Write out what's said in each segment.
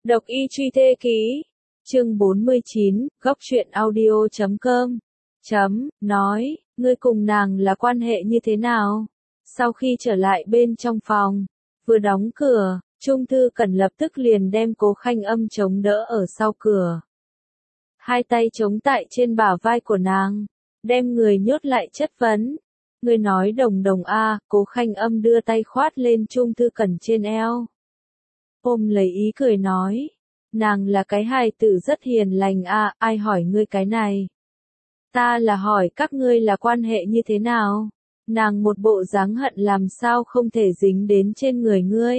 Độc y truy thê ký. Chương 49, góc truyện audio.com. Nói, ngươi cùng nàng là quan hệ như thế nào? Sau khi trở lại bên trong phòng, vừa đóng cửa, Trung Thư Cẩn lập tức liền đem Cố Khanh Âm chống đỡ ở sau cửa. Hai tay chống tại trên bả vai của nàng, đem người nhốt lại chất vấn. Ngươi nói Đồng Đồng a, Cố Khanh Âm đưa tay khoát lên Trung Thư Cẩn trên eo. Ôm lấy ý cười nói, nàng là cái hài tử rất hiền lành a, ai hỏi ngươi cái này? Ta là hỏi các ngươi là quan hệ như thế nào? Nàng một bộ dáng hận làm sao không thể dính đến trên người ngươi.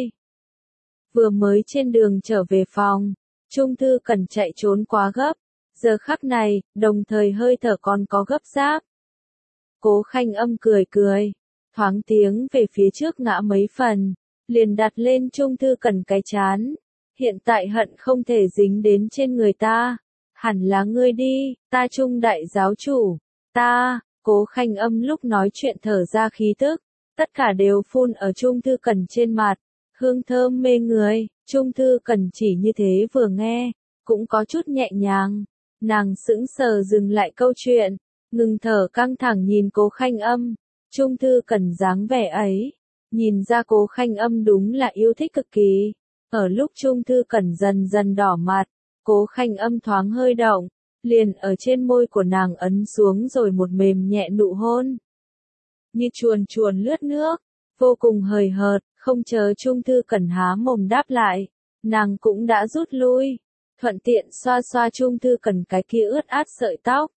Vừa mới trên đường trở về phòng, Trung Thư Cẩn chạy trốn quá gấp, giờ khắc này, đồng thời hơi thở còn có gấp gáp. Cố Khanh Âm cười cười, thoáng tiếng về phía trước ngã mấy phần, liền đặt lên Trung Thư Cẩn cái chán. Hiện tại hận không thể dính đến trên người ta. Hẳn là ngươi đi, ta Trung đại giáo chủ. Ta, Cố Khanh Âm lúc nói chuyện thở ra khí tức, tất cả đều phun ở Trung Thư Cẩn trên mặt. Hương thơm mê người, Trung Thư Cẩn chỉ như thế vừa nghe, cũng có chút nhẹ nhàng. Nàng sững sờ dừng lại câu chuyện, ngừng thở căng thẳng nhìn Cố Khanh Âm. Trung Thư Cẩn dáng vẻ ấy, nhìn ra Cố Khanh Âm đúng là yêu thích cực kỳ. Ở lúc Trung Thư Cẩn dần dần đỏ mặt, Cố Khanh Âm thoáng hơi động, liền ở trên môi của nàng ấn xuống rồi một mềm nhẹ nụ hôn. Như chuồn chuồn lướt nước, vô cùng hời hợt, không chờ Trung Thư Cẩn há mồm đáp lại, nàng cũng đã rút lui, thuận tiện xoa xoa Trung Thư Cẩn cái kia ướt át sợi tóc.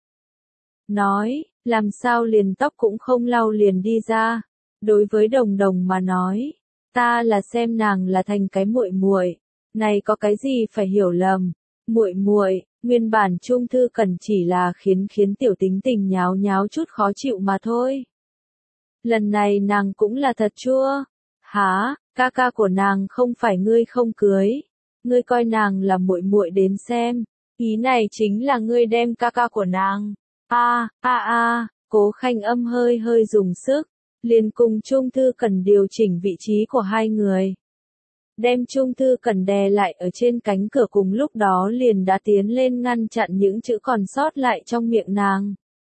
Nói, làm sao liền tóc cũng không lau liền đi ra. Đối với Đồng Đồng mà nói, ta là xem nàng là thành cái muội muội, này có cái gì phải hiểu lầm. Muội muội, nguyên bản Trung Thư Cẩn chỉ là khiến tiểu tính tình nháo nháo chút khó chịu mà thôi. Lần này nàng cũng là thật chua. Hả, ca ca của nàng không phải ngươi không cưới, ngươi coi nàng là muội muội đến xem, ý này chính là ngươi đem ca ca của nàng. Cố Khanh Âm hơi dùng sức, liền cùng Trung Thư Cẩn điều chỉnh vị trí của hai người. Đem Trung Thư Cẩn đè lại ở trên cánh cửa, cùng lúc đó liền đã tiến lên ngăn chặn những chữ còn sót lại trong miệng nàng.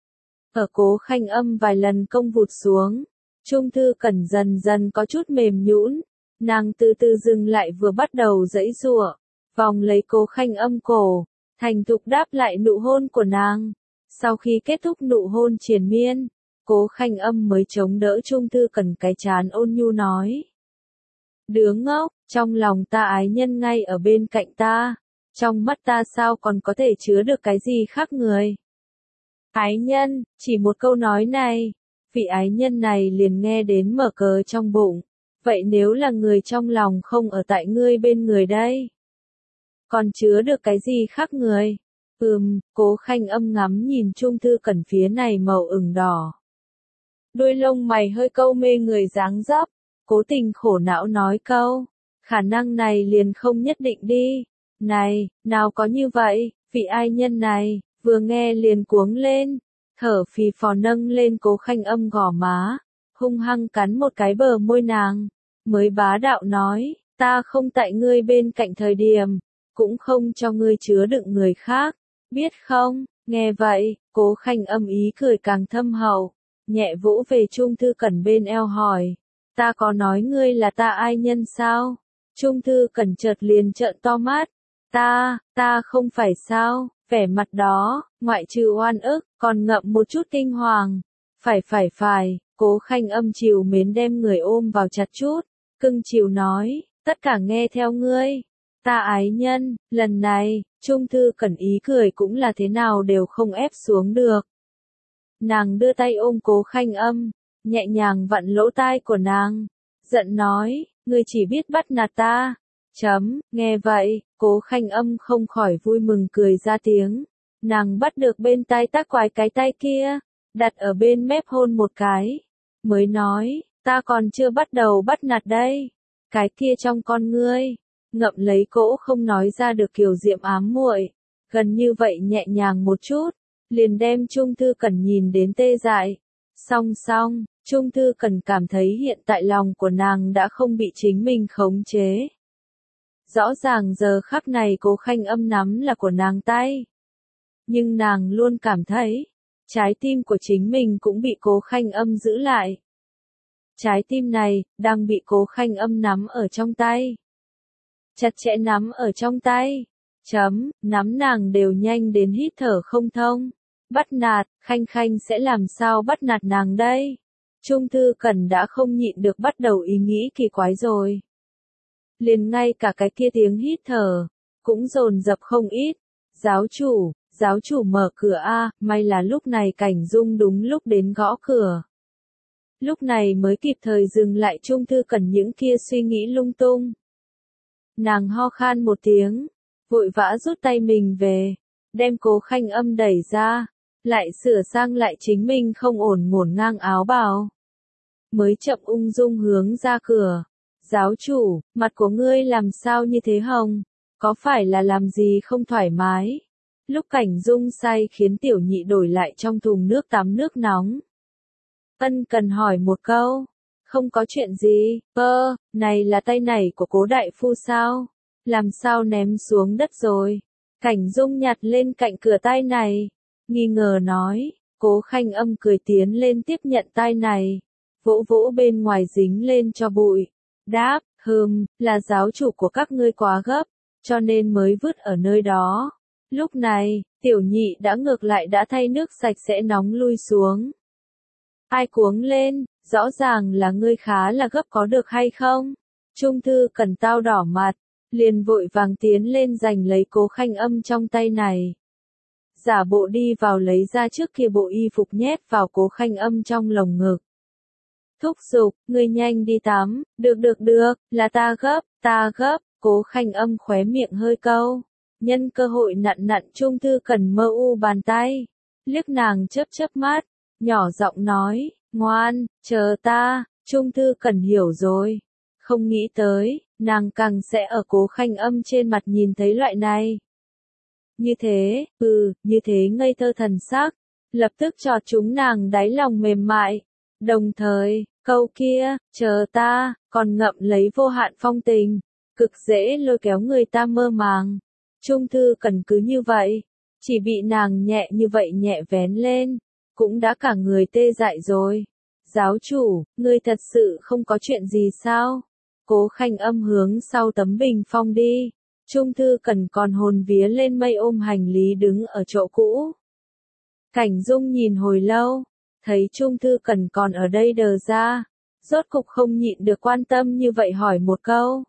Ở Cố Khanh Âm vài lần công vụt xuống, Trung Thư Cẩn dần dần có chút mềm nhũn, nàng từ từ dừng lại vừa bắt đầu giãy giụa, vòng lấy Cố Khanh Âm cổ, thành thục đáp lại nụ hôn của nàng. Sau khi kết thúc nụ hôn triền miên, Cố Khanh Âm mới chống đỡ Trung Thư Cẩn cái trán ôn nhu nói. Đứa ngốc, trong lòng ta ái nhân ngay ở bên cạnh ta, trong mắt ta sao còn có thể chứa được cái gì khác người. Ái nhân, chỉ một câu nói này, vị ái nhân này liền nghe đến mở cờ trong bụng. Vậy nếu là người trong lòng không ở tại ngươi bên người đây, còn chứa được cái gì khác người? Cố Khanh Âm ngắm nhìn Trung Thư Cẩn phía này màu ửng đỏ. Đôi lông mày hơi câu mê người dáng dấp, cố tình khổ não nói câu, khả năng này liền không nhất định đi. Này, nào có như vậy, vị ai nhân này, vừa nghe liền cuống lên, thở phì phò nâng lên Cố Khanh Âm gò má, hung hăng cắn một cái bờ môi nàng, mới bá đạo nói, ta không tại ngươi bên cạnh thời điểm, cũng không cho ngươi chứa đựng người khác, biết không? Nghe vậy, Cố Khanh Âm ý cười càng thâm hậu, nhẹ vỗ về Trung Thư Cẩn bên eo hỏi, ta có nói ngươi là ta ai nhân sao? Trung Thư Cẩn chợt liền trợn to mắt, ta không phải sao? Vẻ mặt đó, ngoại trừ oan ức, còn ngậm một chút kinh hoàng. Phải, Cố Khanh Âm chiều mến đem người ôm vào chặt chút, cưng chiều nói, tất cả nghe theo ngươi. Ta ái nhân, lần này, Trung Thư Cẩn ý cười cũng là thế nào đều không ép xuống được. Nàng đưa tay ôm Cố Khanh Âm, nhẹ nhàng vặn lỗ tai của nàng, giận nói, ngươi chỉ biết bắt nạt ta. Nghe vậy, Cố Khanh Âm không khỏi vui mừng cười ra tiếng. Nàng bắt được bên tai tác quái cái tay kia, đặt ở bên mép hôn một cái, mới nói, ta còn chưa bắt đầu bắt nạt đây. Cái kia trong con ngươi, ngậm lấy cỗ không nói ra được kiều diệm ám muội, gần như vậy nhẹ nhàng một chút, liền đem Trung Thư Cẩn nhìn đến tê dại. Song, Trung Thư Cẩn cảm thấy hiện tại lòng của nàng đã không bị chính mình khống chế. Rõ ràng giờ khắc này Cố Khanh Âm nắm là của nàng tay. Nhưng nàng luôn cảm thấy, trái tim của chính mình cũng bị Cố Khanh Âm giữ lại. Trái tim này, đang bị Cố Khanh Âm nắm ở trong tay. Chặt chẽ nắm ở trong tay. Nắm nàng đều nhanh đến hít thở không thông. Bắt nạt, Khanh Khanh sẽ làm sao bắt nạt nàng đây? Trung Thư Cẩn đã không nhịn được bắt đầu ý nghĩ kỳ quái rồi. Liền ngay cả cái kia tiếng hít thở, cũng dồn dập không ít. Giáo chủ mở cửa a, may là lúc này Cảnh Dung đúng lúc đến gõ cửa. Lúc này mới kịp thời dừng lại Trung Thư Cẩn những kia suy nghĩ lung tung. Nàng ho khan một tiếng, vội vã rút tay mình về, đem Cố Khanh Âm đẩy ra, lại sửa sang lại chính mình không ổn ngổn ngang áo bào. Mới chậm ung dung hướng ra cửa. Giáo chủ, mặt của ngươi làm sao như thế hồng? Có phải là làm gì không thoải mái? Lúc Cảnh Dung say khiến Tiểu Nhị đổi lại trong thùng nước tắm nước nóng. Ân cần hỏi một câu. Không có chuyện gì, này là tay này của Cố đại phu sao? Làm sao ném xuống đất rồi? Cảnh Dung nhặt lên cạnh cửa tay này, nghi ngờ nói. Cố Khanh Âm cười tiến lên tiếp nhận tay này, vỗ vỗ bên ngoài dính lên cho bụi. Đáp, là giáo chủ của các ngươi quá gấp, cho nên mới vứt ở nơi đó. Lúc này, Tiểu Nhị đã ngược lại đã thay nước sạch sẽ nóng lui xuống. Ai cuống lên, rõ ràng là ngươi khá là gấp có được hay không? Trung Thư Cẩn tao đỏ mặt, liền vội vàng tiến lên giành lấy Cố Khanh Âm trong tay này. Giả bộ đi vào lấy ra trước kia bộ y phục nhét vào Cố Khanh Âm trong lồng ngực. Thúc giục, ngươi nhanh đi tắm, được, là ta gấp, Cố Khanh Âm khóe miệng hơi câu. Nhân cơ hội nặn Trung Thư Cẩn mơ u bàn tay, liếc nàng chớp mắt, nhỏ giọng nói, ngoan, chờ ta. Trung Thư Cẩn hiểu rồi, không nghĩ tới, nàng càng sẽ ở Cố Khanh Âm trên mặt nhìn thấy loại này. Như thế ngây thơ thần sắc, lập tức chọt chúng nàng đáy lòng mềm mại, đồng thời, câu kia, chờ ta, còn ngậm lấy vô hạn phong tình, cực dễ lôi kéo người ta mơ màng. Trung Thư Cẩn cứ như vậy, chỉ bị nàng nhẹ như vậy nhẹ vén lên, cũng đã cả người tê dại rồi. Giáo chủ, ngươi thật sự không có chuyện gì sao? Cố Khanh Âm hướng sau tấm bình phong đi. Trung Thư Cẩn còn hồn vía lên mây ôm hành lý đứng ở chỗ cũ. Cảnh Dung nhìn hồi lâu, thấy Trung Thư Cẩn còn ở đây đờ ra, rốt cục không nhịn được quan tâm như vậy hỏi một câu.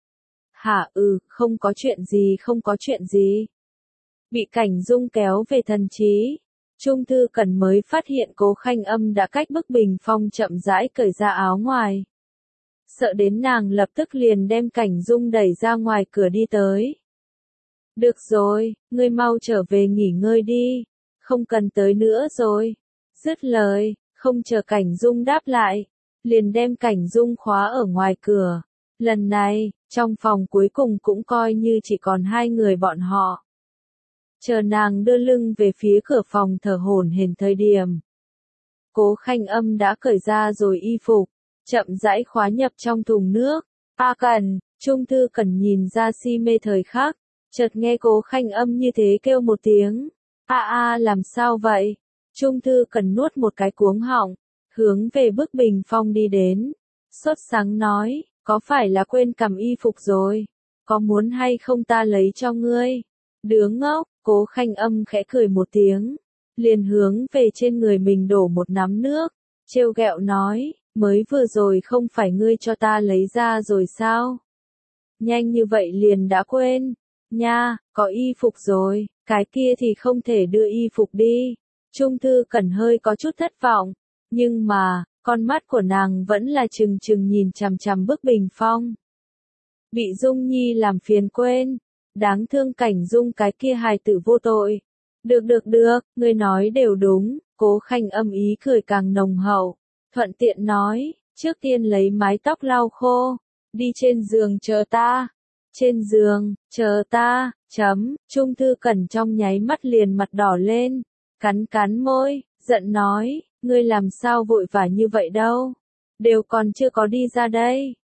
Hả, không có chuyện gì. Bị Cảnh Dung kéo về thần trí, Trung Thư Cẩn mới phát hiện Cố Khanh Âm đã cách bức bình phong chậm rãi cởi ra áo ngoài. Sợ đến nàng lập tức liền đem Cảnh Dung đẩy ra ngoài cửa đi tới. Được rồi, ngươi mau trở về nghỉ ngơi đi, không cần tới nữa rồi. Dứt lời, không chờ Cảnh Dung đáp lại, liền đem Cảnh Dung khóa ở ngoài cửa. Lần này, trong phòng cuối cùng cũng coi như chỉ còn hai người bọn họ. Chờ nàng đưa lưng về phía cửa phòng thở hổn hển thời điểm. Cố Khanh Âm đã cởi ra rồi y phục, chậm rãi khóa nhập trong thùng nước. Trung Thư Cẩn nhìn ra si mê thời khắc, chợt nghe Cố Khanh Âm như thế kêu một tiếng. Làm sao vậy? Trung Thư Cẩn nuốt một cái cuống họng, hướng về bức bình phong đi đến. Sốt sắng nói, có phải là quên cầm y phục rồi? Có muốn hay không ta lấy cho ngươi? Đứa ngốc, Cố Khanh Âm khẽ cười một tiếng, liền hướng về trên người mình đổ một nắm nước, trêu ghẹo nói, mới vừa rồi không phải ngươi cho ta lấy ra rồi sao? Nhanh như vậy liền đã quên. Nha, có y phục rồi, cái kia thì không thể đưa y phục đi. Trung Thư Cẩn hơi có chút thất vọng, nhưng mà, con mắt của nàng vẫn là trừng nhìn chằm chằm bức bình phong. Bị Dung Nhi làm phiền quên, đáng thương Cảnh Dung cái kia hài tử vô tội. Được, ngươi nói đều đúng, Cố Khanh Âm ý cười càng nồng hậu, thuận tiện nói, trước tiên lấy mái tóc lau khô, đi trên giường chờ ta. Trên giường, chờ ta, Trung Thư Cẩn trong nháy mắt liền mặt đỏ lên, cắn môi, giận nói, ngươi làm sao vội vã như vậy đâu, đều còn chưa có đi ra đây,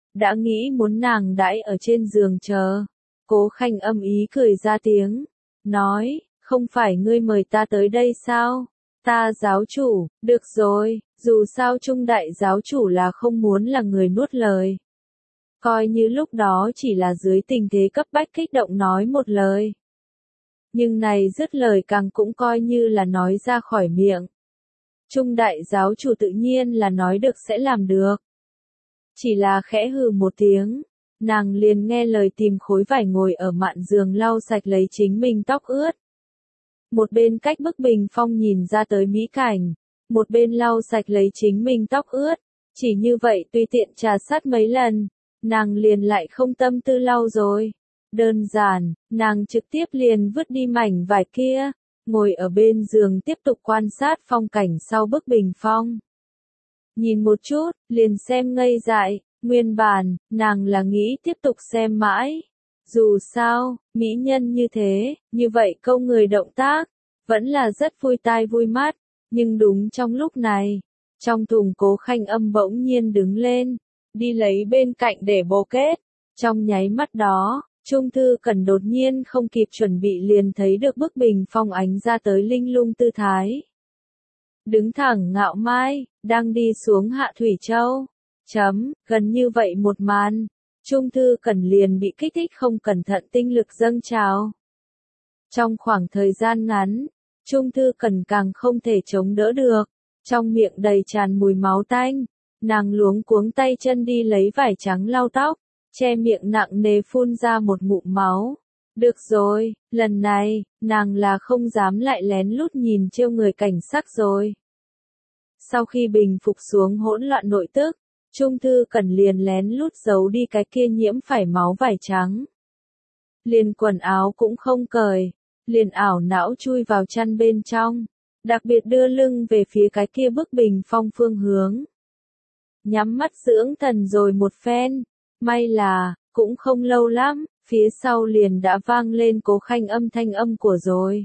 đã nghĩ muốn nàng đãi ở trên giường chờ. Cố Khanh Âm ý cười ra tiếng, nói, không phải ngươi mời ta tới đây sao? Ta giáo chủ, được rồi, dù sao Trung đại giáo chủ là không muốn là người nuốt lời. Coi như lúc đó chỉ là dưới tình thế cấp bách kích động nói một lời. Nhưng này dứt lời càng cũng coi như là nói ra khỏi miệng. Trung đại giáo chủ tự nhiên là nói được sẽ làm được. Chỉ là khẽ hừ một tiếng, nàng liền nghe lời tìm khối vải ngồi ở mạn giường lau sạch lấy chính mình tóc ướt. Một bên cách bức bình phong nhìn ra tới mỹ cảnh, một bên lau sạch lấy chính mình tóc ướt, chỉ như vậy tùy tiện trà sát mấy lần, nàng liền lại không tâm tư lau rồi. Đơn giản, nàng trực tiếp liền vứt đi mảnh vải kia, ngồi ở bên giường tiếp tục quan sát phong cảnh sau bức bình phong. Nhìn một chút, liền xem ngây dại, nguyên bản, nàng là nghĩ tiếp tục xem mãi. Dù sao, mỹ nhân như thế, như vậy câu người động tác, vẫn là rất vui tai vui mắt, nhưng đúng trong lúc này, trong thùng Cố Khanh Âm bỗng nhiên đứng lên, đi lấy bên cạnh để bồ kết, trong nháy mắt đó, Trung Thư Cẩn đột nhiên không kịp chuẩn bị liền thấy được bức bình phong ánh ra tới linh lung tư thái. Đứng thẳng ngạo mai, đang đi xuống Hạ Thủy Châu. Gần như vậy một màn, Trung Thư Cẩn liền bị kích thích không cẩn thận tinh lực dâng trào. Trong khoảng thời gian ngắn, Trung Thư Cẩn càng không thể chống đỡ được, trong miệng đầy tràn mùi máu tanh, nàng luống cuống tay chân đi lấy vải trắng lau tóc, che miệng nặng nề phun ra một ngụm máu. Được rồi, lần này, nàng là không dám lại lén lút nhìn trêu người cảnh sắc rồi. Sau khi bình phục xuống hỗn loạn nội tức, Trung Thư Cẩn liền lén lút giấu đi cái kia nhiễm phải máu vải trắng. Liền quần áo cũng không cởi, liền ảo não chui vào chăn bên trong, đặc biệt đưa lưng về phía cái kia bức bình phong phương hướng. Nhắm mắt dưỡng thần rồi một phen, may là, cũng không lâu lắm, phía sau liền đã vang lên Cố Khanh Âm thanh âm của rồi.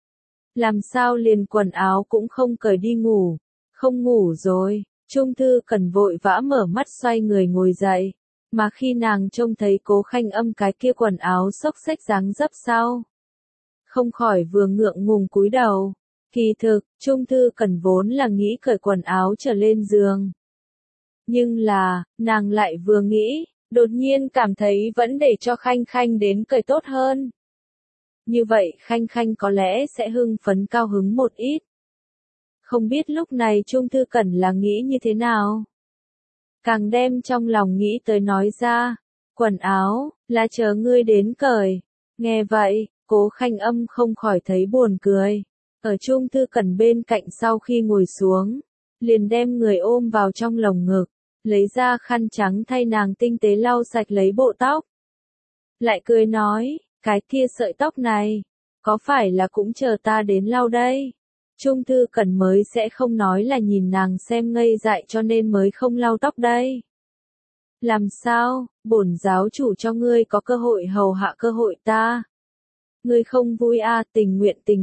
Làm sao liền quần áo cũng không cởi đi ngủ, không ngủ rồi. Trung Thư Cẩn vội vã mở mắt xoay người ngồi dậy, mà khi nàng trông thấy Cố Khanh Âm cái kia quần áo xốc xếch dáng dấp sau, không khỏi vừa ngượng ngùng cúi đầu. Kỳ thực, Trung Thư Cẩn vốn là nghĩ cởi quần áo trở lên giường. Nhưng là, nàng lại vừa nghĩ, đột nhiên cảm thấy vẫn để cho Khanh Khanh đến cởi tốt hơn. Như vậy Khanh Khanh có lẽ sẽ hưng phấn cao hứng một ít. Không biết lúc này Trung Thư Cẩn là nghĩ như thế nào? Càng đem trong lòng nghĩ tới nói ra, quần áo, là chờ ngươi đến cởi. Nghe vậy, Cố Khanh Âm không khỏi thấy buồn cười. Ở Trung Thư Cẩn bên cạnh sau khi ngồi xuống, liền đem người ôm vào trong lồng ngực, lấy ra khăn trắng thay nàng tinh tế lau sạch lấy bộ tóc. Lại cười nói, cái kia sợi tóc này, có phải là cũng chờ ta đến lau đây? Trung Thư Cẩn mới sẽ không nói là nhìn nàng xem ngây dại cho nên mới không lau tóc đây. Làm sao, bổn giáo chủ cho ngươi có cơ hội hầu hạ cơ hội ta. Ngươi không vui à, tình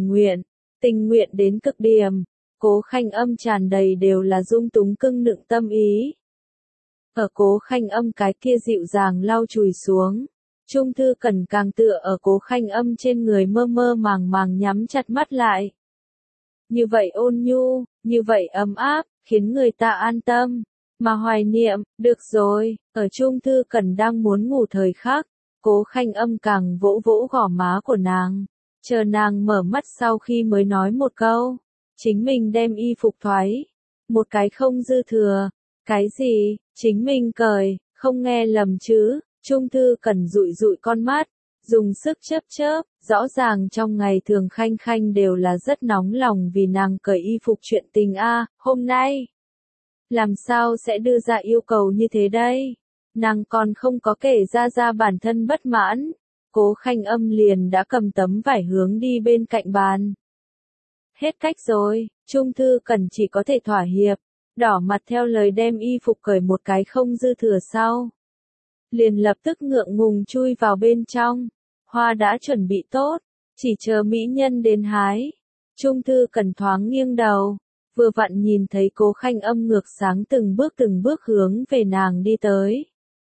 nguyện đến cực điểm. Cố Khanh Âm tràn đầy đều là dung túng cưng nựng tâm ý. Ở Cố Khanh Âm cái kia dịu dàng lau chùi xuống, Trung Thư Cẩn càng tựa ở Cố Khanh Âm trên người mơ mơ màng màng nhắm chặt mắt lại. Như vậy ôn nhu, như vậy ấm áp, khiến người ta an tâm, mà hoài niệm. Được rồi, ở Trung Thư Cẩn đang muốn ngủ thời khắc, Cố Khanh Âm càng vỗ vỗ gò má của nàng, chờ nàng mở mắt sau khi mới nói một câu, chính mình đem y phục thoái, một cái không dư thừa. Cái gì, chính mình cởi, không nghe lầm chứ? Trung Thư Cẩn dụi dụi con mắt, dùng sức chớp chớp, rõ ràng trong ngày thường Khanh Khanh đều là rất nóng lòng vì nàng cởi y phục chuyện tình a, hôm nay làm sao sẽ đưa ra yêu cầu như thế đây? Nàng còn không có kể ra bản thân bất mãn, Cố Khanh Âm liền đã cầm tấm vải hướng đi bên cạnh bàn. Hết cách rồi, Trung Thư Cẩn chỉ có thể thỏa hiệp, đỏ mặt theo lời đem y phục cởi một cái không dư thừa sau. Liền lập tức ngượng ngùng chui vào bên trong, hoa đã chuẩn bị tốt, chỉ chờ mỹ nhân đến hái. Trung Thư Cẩn thoáng nghiêng đầu, vừa vặn nhìn thấy Cố Khanh Âm ngược sáng từng bước hướng về nàng đi tới.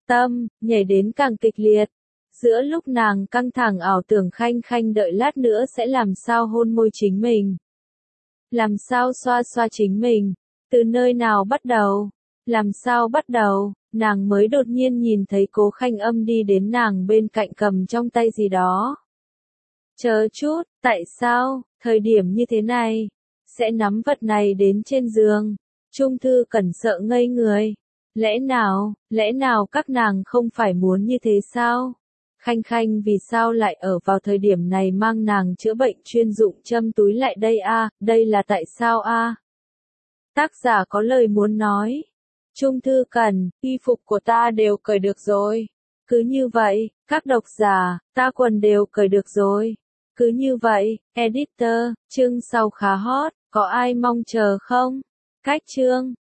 tâm, nhảy đến càng kịch liệt. Giữa lúc nàng căng thẳng ảo tưởng Khanh Khanh đợi lát nữa sẽ làm sao hôn môi chính mình. Làm sao xoa xoa chính mình. Từ nơi nào bắt đầu? Làm sao bắt đầu? Nàng mới đột nhiên nhìn thấy Cố Khanh Âm đi đến nàng bên cạnh cầm trong tay gì đó. Chờ chút, tại sao, thời điểm như thế này, sẽ nắm vật này đến trên giường? Trung Thư Cẩn sợ ngây người. Lẽ nào các nàng không phải muốn như thế sao? Khanh Khanh vì sao lại ở vào thời điểm này mang nàng chữa bệnh chuyên dụng châm túi lại đây a? Đây là tại sao a? Tác giả có lời muốn nói. Trung Thư Cẩn, y phục của ta đều cởi được rồi. Cứ như vậy, các độc giả, ta quần đều cởi được rồi. Cứ như vậy, editor, chương sau khá hot, có ai mong chờ không? Cách chương